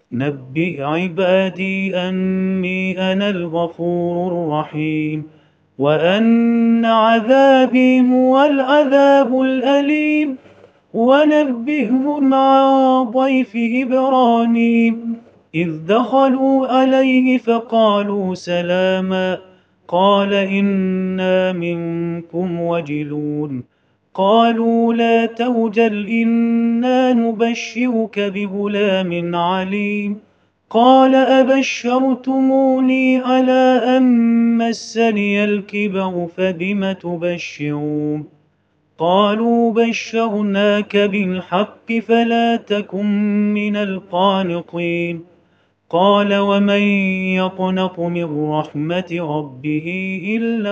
نبئ عبادي أني أنا الغفور الرحيم وأن عذابي هو العذاب الأليم ونبئهم عن ضيف إبراهيم إذ دخلوا عليه فقالوا سلاما قال إنا منكم وجلون قالوا لا توجل إنا نبشرك بغلام عليم قال أبشرتموني على أن مسني الكبر فبم تبشرون قالوا بشرناك بالحق فلا تكن من القانطين قال ومن يقنط من رحمة ربه إلا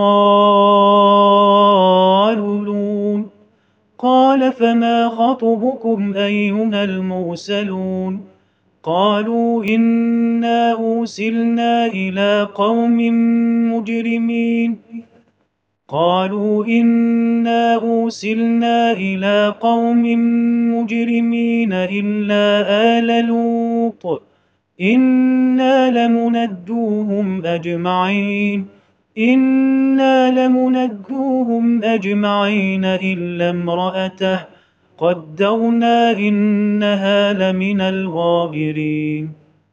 الضالون قال فما خطبكم أيها المرسلون قالوا إنا أرسلنا إلى قوم مجرمين قالوا إنا أرسلنا إلى قوم مجرمين إلا آل لوط إنا لمنجوهم أجمعين إلا امرأته قدرنا إنها لمن الغابرين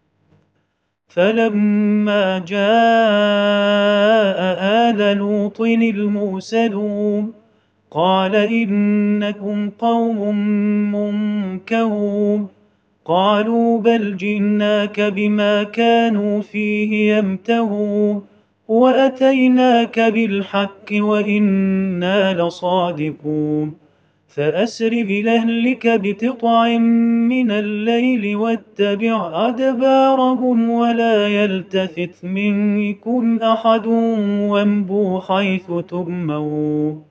فلما جاء آل لوط المرسلون قال إنكم قوم منكرون قالوا بل جئناك بما كانوا فيه يمترون وأتيناك بالحق وإنا لصادقون فأسر بأهلك بقطع من الليل واتبع أدبارهم ولا يلتفت منكم أحد وامضوا حيث تؤمرون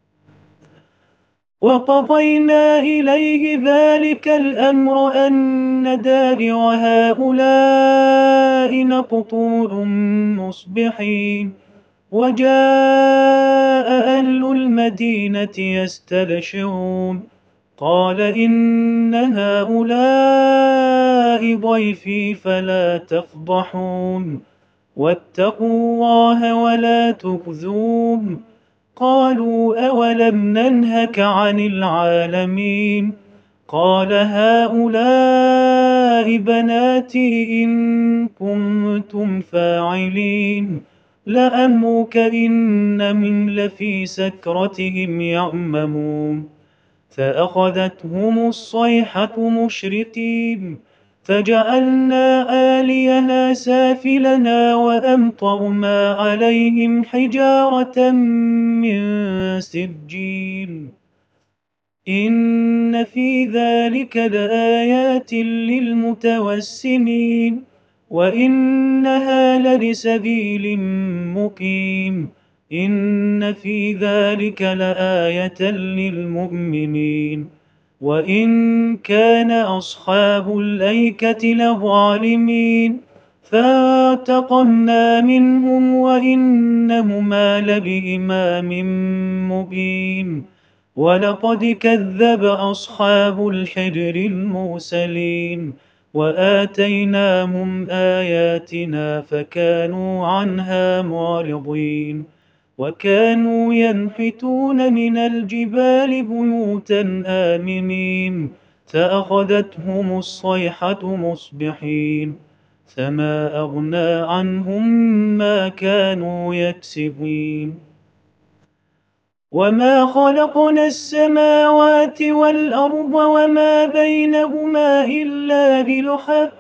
وقضينا إليه ذلك الأمر أن دابر هؤلاء مقطوع مصبحين وجاء أهل المدينة يستبشرون قال إن هؤلاء ضيفي فلا تفضحون واتقوا الله ولا تخزون قالوا أولم ننهك عن العالمين قال هؤلاء بناتي إن كنتم فاعلين لأمرك إنهم لفي سكرتهم يعمهون فأخذتهم الصيحة مشرقين فجعلنا عاليها سافلها وأمطرنا عليهم حجارة من سجيل إن في ذلك لآيات للمتوسمين وإنها لبسبيل مقيم إن في ذلك لآية للمؤمنين وإن كان أصحاب الأيكة لظالمين فانتقمنا منهم وإنهما لبإمام مبين ولقد كذب أصحاب الحجر المرسلين وآتيناهم آياتنا فكانوا عنها معرضين وكانوا ينحتون من الجبال بيوتا آمنين فأخذتهم الصيحة مصبحين فما أغنى عنهم ما كانوا يكسبين وما خلقنا السماوات والأرض وما بينهما إلا بالحق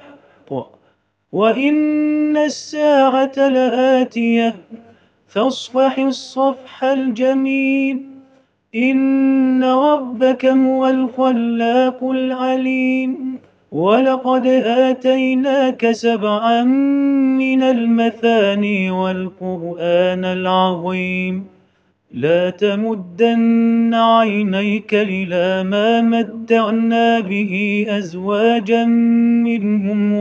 وإن الساعة لآتية فاصفح الصفح الجميل إن ربك هو الخلاق العليم ولقد آتيناك سبعا من المثاني والقرآن العظيم لا تمدن عينيك إلى ما متعنا به أزواجا منهم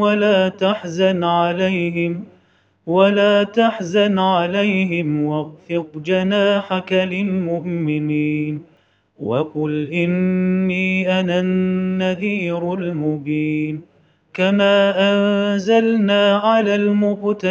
ولا تحزن عليهم واخفض جناحك للمؤمنين وقل إني أنا النذير المبين كما أنزلنا على المقتسمين